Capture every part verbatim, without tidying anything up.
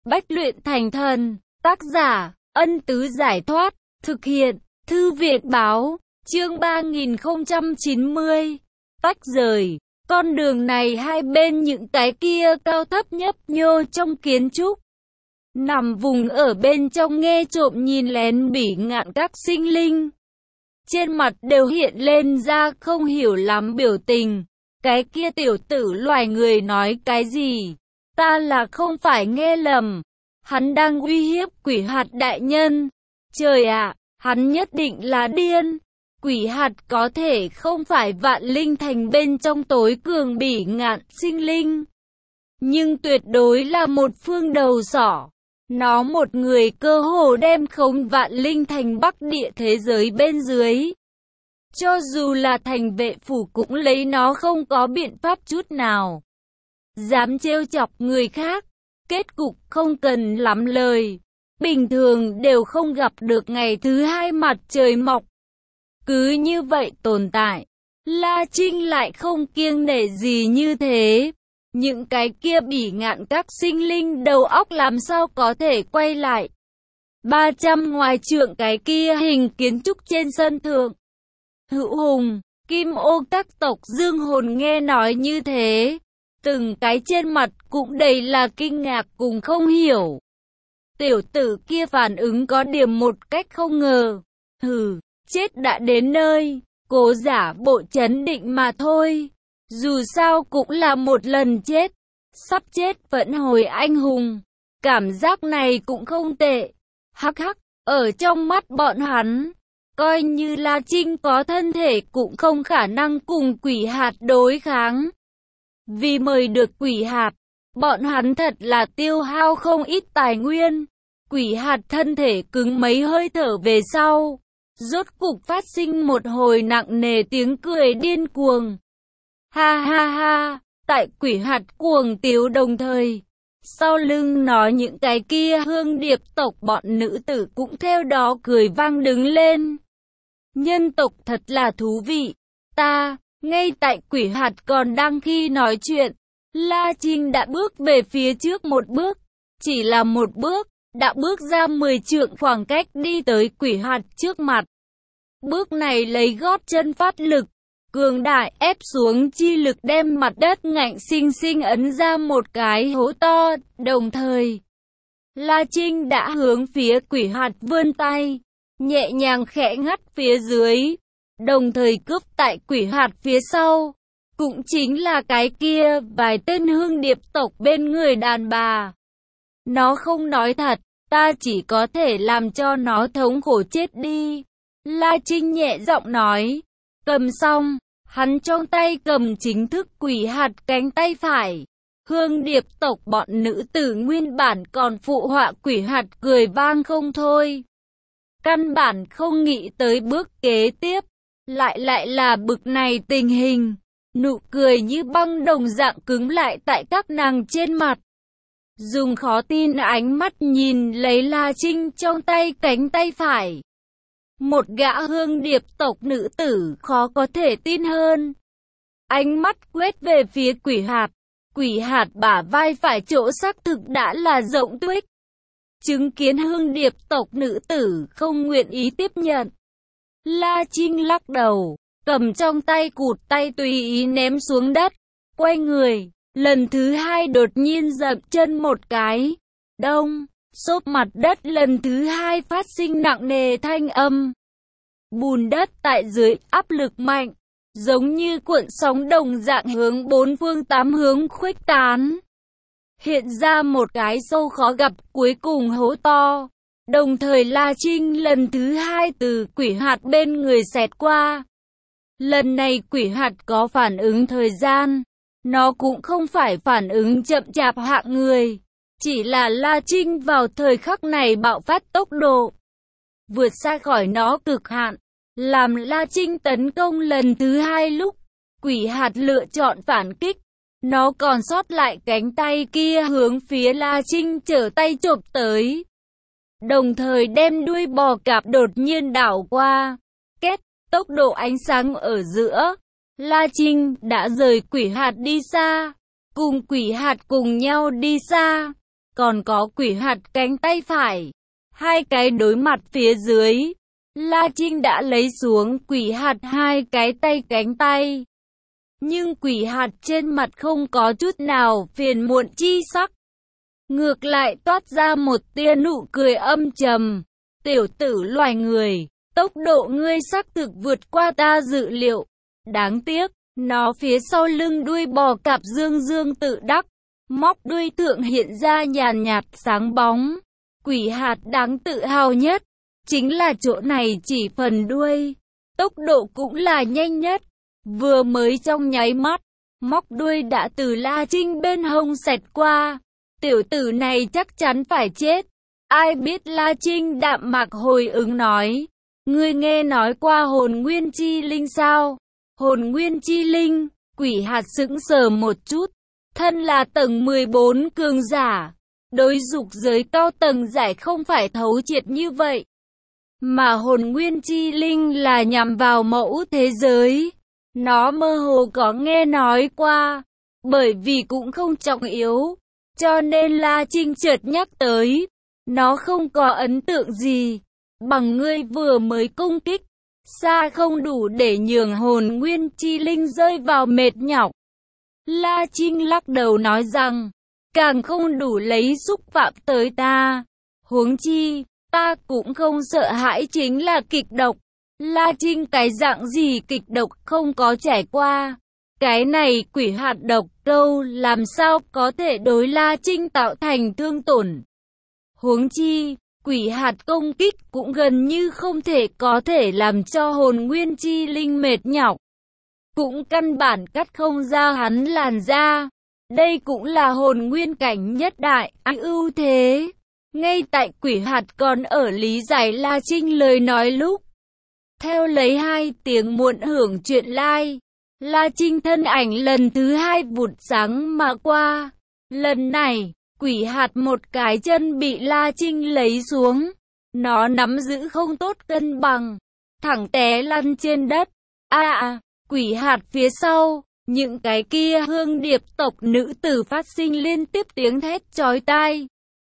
Bách luyện thành thần. Tác giả, Ân Tứ Giải Thoát. Thực hiện, Thư viện Báo. Chương ba nghìn không trăm chín mươi. Tách rời. Con đường này hai bên những cái kia cao thấp nhấp nhô trong kiến trúc. Nằm vùng ở bên trong nghe trộm nhìn lén bỉ ngạn các sinh linh. Trên mặt đều hiện lên ra không hiểu lắm biểu tình. Cái kia tiểu tử loài người nói cái gì? Ta là không phải nghe lầm. Hắn đang uy hiếp quỷ hạt đại nhân. Trời ạ, hắn nhất định là điên. Quỷ hạt có thể không phải vạn linh thành bên trong tối cường bỉ ngạn sinh linh. Nhưng tuyệt đối là một phương đầu sỏ. Nó một người cơ hồ đem khống vạn linh thành bắc địa thế giới bên dưới. Cho dù là thành vệ phủ cũng lấy nó không có biện pháp chút nào. Dám trêu chọc người khác, kết cục không cần lắm lời. Bình thường đều không gặp được ngày thứ hai mặt trời mọc. Cứ như vậy tồn tại, La Trinh lại không kiêng nể gì như thế. Những cái kia bỉ ngạn các sinh linh đầu óc làm sao có thể quay lại. ba trăm ngoài trượng cái kia hình kiến trúc trên sân thượng. Hữu Hùng, Kim Ô các tộc dương hồn nghe nói như thế. Từng cái trên mặt cũng đầy là kinh ngạc cùng không hiểu. Tiểu tử kia phản ứng có điểm một cách không ngờ. Hừ, chết đã đến nơi, cố giả bộ chấn định mà thôi. Dù sao cũng là một lần chết, sắp chết vẫn hồi anh hùng. Cảm giác này cũng không tệ. Hắc hắc, ở trong mắt bọn hắn, coi như La Trinh có thân thể cũng không khả năng cùng quỷ hạt đối kháng. Vì mời được quỷ hạt, bọn hắn thật là tiêu hao không ít tài nguyên. Quỷ hạt thân thể cứng mấy hơi thở về sau, rốt cục phát sinh một hồi nặng nề tiếng cười điên cuồng. Ha ha ha, tại quỷ hạt cuồng tiếu đồng thời, sau lưng nó những cái kia hương điệp tộc bọn nữ tử cũng theo đó cười vang đứng lên. Nhân tộc thật là thú vị. Ta, ngay tại quỷ hạt còn đang khi nói chuyện, La Trinh đã bước về phía trước một bước. Chỉ là một bước, đã bước ra mười trượng khoảng cách đi tới quỷ hạt trước mặt. Bước này lấy gót chân phát lực, cường đại ép xuống chi lực đem mặt đất ngạnh xinh xinh ấn ra một cái hố to, đồng thời La Trinh đã hướng phía quỷ hạt vươn tay, nhẹ nhàng khẽ ngắt phía dưới, đồng thời cướp tại quỷ hạt phía sau, cũng chính là cái kia vài tên hương điệp tộc bên người đàn bà. Nó không nói thật, ta chỉ có thể làm cho nó thống khổ chết đi. La Trinh nhẹ giọng nói. Cầm xong, hắn trong tay cầm chính thức quỷ hạt cánh tay phải. Hương điệp tộc bọn nữ tử nguyên bản còn phụ họa quỷ hạt cười vang không thôi. Căn bản không nghĩ tới bước kế tiếp, lại lại là bực này tình hình. Nụ cười như băng đồng dạng cứng lại tại các nàng trên mặt. Dùng khó tin ánh mắt nhìn lấy La Trinh trong tay cánh tay phải. Một gã hương điệp tộc nữ tử khó có thể tin hơn. Ánh mắt quét về phía quỷ hạt. Quỷ hạt bả vai phải chỗ xác thực đã là rộng tuếch. Chứng kiến hương điệp tộc nữ tử không nguyện ý tiếp nhận. La Trinh lắc đầu, cầm trong tay cụt tay tùy ý ném xuống đất. Quay người, lần thứ hai đột nhiên dậm chân một cái. Đông, xốp mặt đất lần thứ hai phát sinh nặng nề thanh âm. Bùn đất tại dưới áp lực mạnh, giống như cuộn sóng đồng dạng hướng bốn phương tám hướng khuếch tán. Hiện ra một cái sâu khó gặp cuối cùng hố to. Đồng thời La Trinh lần thứ hai từ quỷ hạt bên người xẹt qua. Lần này quỷ hạt có phản ứng thời gian. Nó cũng không phải phản ứng chậm chạp hạng người. Chỉ là La Trinh vào thời khắc này bạo phát tốc độ, vượt xa khỏi nó cực hạn. Làm La Trinh tấn công lần thứ hai lúc, quỷ hạt lựa chọn phản kích. Nó còn sót lại cánh tay kia hướng phía La Trinh trở tay chộp tới. Đồng thời đem đuôi bò cạp đột nhiên đảo qua. Két, tốc độ ánh sáng ở giữa. La Trinh đã rời quỷ hạt đi xa. Cùng quỷ hạt cùng nhau đi xa. còn có quỷ hạt cánh tay phải. Hai cái đối mặt phía dưới. La Trinh đã lấy xuống quỷ hạt hai cái tay cánh tay. Nhưng quỷ hạt trên mặt không có chút nào phiền muộn chi sắc. Ngược lại toát ra một tia nụ cười âm trầm. Tiểu tử loài người, tốc độ ngươi xác thực vượt qua ta dự liệu. Đáng tiếc, nó phía sau lưng đuôi bò cạp dương dương tự đắc. Móc đuôi thượng hiện ra nhàn nhạt sáng bóng. Quỷ hạt đáng tự hào nhất, chính là chỗ này chỉ phần đuôi. Tốc độ cũng là nhanh nhất. Vừa mới trong nháy mắt, móc đuôi đã từ La Trinh bên hông xẹt qua. Tiểu tử này chắc chắn phải chết. Ai biết La Trinh đạm mạc hồi ứng nói. Ngươi nghe nói qua hồn nguyên chi linh sao? Hồn nguyên chi linh, quỷ hạt sững sờ một chút. Thân là tầng mười bốn cường giả. Đối dục giới cao tầng giải không phải thấu triệt như vậy. Mà hồn nguyên chi linh là nhằm vào mẫu thế giới. Nó mơ hồ có nghe nói qua. Bởi vì cũng không trọng yếu. Cho nên La Trinh chợt nhắc tới. Nó không có ấn tượng gì. Bằng ngươi vừa mới công kích. Xa không đủ để nhường hồn nguyên chi linh rơi vào mệt nhọc. La Trinh lắc đầu nói rằng. Càng không đủ lấy xúc phạm tới ta. Huống chi, ta cũng không sợ hãi chính là kịch độc. La Trinh cái dạng gì kịch độc không có trải qua. Cái này quỷ hạt độc câu làm sao có thể đối La Trinh tạo thành thương tổn. Huống chi, quỷ hạt công kích cũng gần như không thể có thể làm cho hồn nguyên chi linh mệt nhọc. Cũng căn bản cắt không ra hắn làn da. Đây cũng là hồn nguyên cảnh nhất đại, ưu thế. Ngay tại quỷ hạt còn ở lý giải La Trinh lời nói lúc. Theo lấy hai tiếng muộn hưởng chuyện lai. La Trinh thân ảnh lần thứ hai vụt sáng mà qua. Lần này, quỷ hạt một cái chân bị La Trinh lấy xuống. Nó nắm giữ không tốt cân bằng. Thẳng té lăn trên đất. À à, quỷ hạt phía sau. Những cái kia hương điệp tộc nữ tử phát sinh liên tiếp tiếng thét chói tai.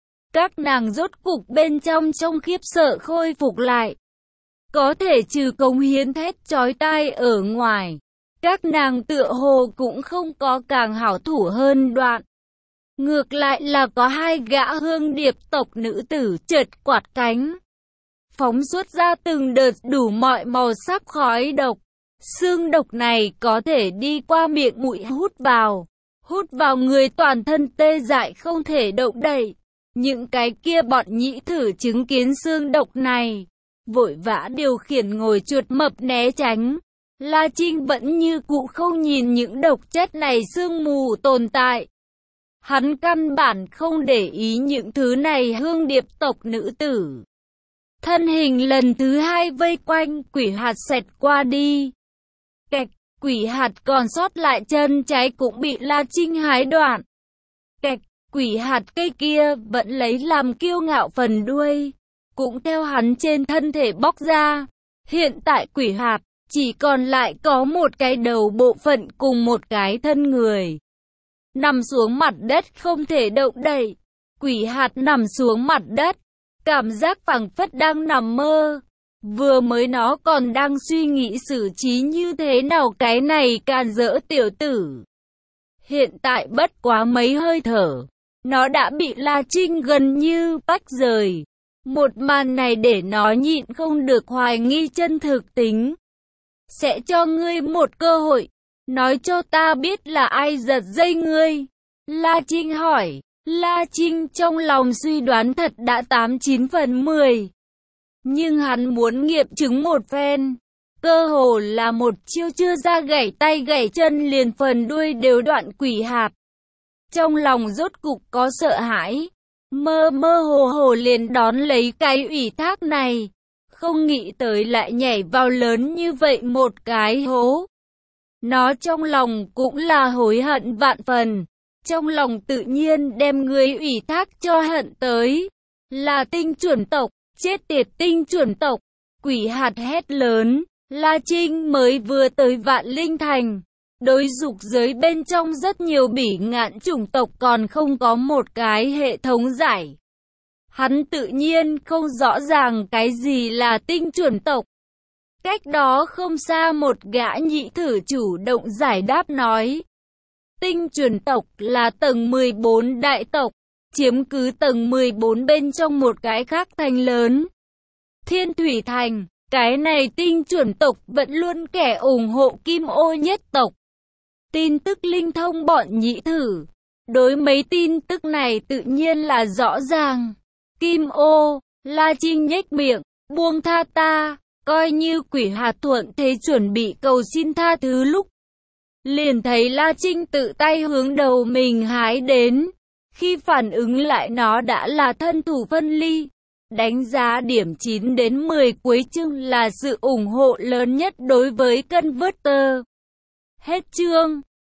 Các nàng rốt cục bên trong trong khiếp sợ khôi phục lại. Có thể trừ cống hiến thét chói tai ở ngoài. Các nàng tựa hồ cũng không có càng hảo thủ hơn đoạn. Ngược lại là có hai gã hương điệp tộc nữ tử chợt quạt cánh. Phóng xuất ra từng đợt đủ mọi màu sắc khói độc. Xương độc này có thể đi qua miệng mũi hút vào. Hút vào người toàn thân tê dại không thể động đậy. Những cái kia bọn nhĩ thử chứng kiến xương độc này. Vội vã điều khiển ngồi chuột mập né tránh. La Trinh vẫn như cũ không nhìn những độc chất này sương mù tồn tại. Hắn căn bản không để ý những thứ này hương điệp tộc nữ tử. Thân hình lần thứ hai vây quanh quỷ hạt xẹt qua đi. Kẹt, quỷ hạt còn sót lại chân trái cũng bị La Trinh hái đoạn. Kẹt, quỷ hạt cây kia vẫn lấy làm kiêu ngạo phần đuôi. Cũng theo hắn trên thân thể bóc ra. Hiện tại quỷ hạt chỉ còn lại có một cái đầu bộ phận cùng một cái thân người. Nằm xuống mặt đất không thể động đậy. Quỷ hạt nằm xuống mặt đất. Cảm giác phảng phất đang nằm mơ. Vừa mới nó còn đang suy nghĩ xử trí như thế nào cái này càn rỡ tiểu tử. Hiện tại bất quá mấy hơi thở. Nó đã bị La Trinh gần như tách rời. Một màn này để nó nhịn không được hoài nghi chân thực tính. Sẽ cho ngươi một cơ hội. Nói cho ta biết là ai giật dây ngươi. La Trinh hỏi. La Trinh trong lòng suy đoán thật đã tám chín phần mười. Nhưng hắn muốn nghiệm chứng một phen. Cơ hồ là một chiêu chưa ra gãy tay gãy chân liền phần đuôi đều đoạn quỷ hạt. Trong lòng rốt cục có sợ hãi. Mơ mơ hồ hồ liền đón lấy cái ủy thác này. Không nghĩ tới lại nhảy vào lớn như vậy một cái hố. Nó trong lòng cũng là hối hận vạn phần. Trong lòng tự nhiên đem người ủy thác cho hận tới. Là tinh chuẩn tộc, chết tiệt tinh chuẩn tộc. Quỷ hạt hét lớn, La Trinh mới vừa tới Vạn Linh Thành. Đối dục giới bên trong rất nhiều bỉ ngạn chủng tộc còn không có một cái hệ thống giải. Hắn tự nhiên không rõ ràng cái gì là tinh chuẩn tộc. Cách đó không xa một gã nhị thử chủ động giải đáp nói. Tinh chuẩn tộc là tầng mười bốn đại tộc, chiếm cứ tầng mười bốn bên trong một cái khác thành lớn. Thiên Thủy Thành, cái này tinh chuẩn tộc vẫn luôn kẻ ủng hộ Kim Ô nhất tộc. Tin tức linh thông bọn nhị thử. Đối mấy tin tức này tự nhiên là rõ ràng. Kim Ô, La Trinh nhếch miệng, buông tha ta, coi như quỷ hạt thuận thế chuẩn bị cầu xin tha thứ lúc. Liền thấy La Trinh tự tay hướng đầu mình hái đến. Khi phản ứng lại nó đã là thân thủ phân ly. Đánh giá điểm chín đến mười cuối chương là sự ủng hộ lớn nhất đối với Converter. Hết chương.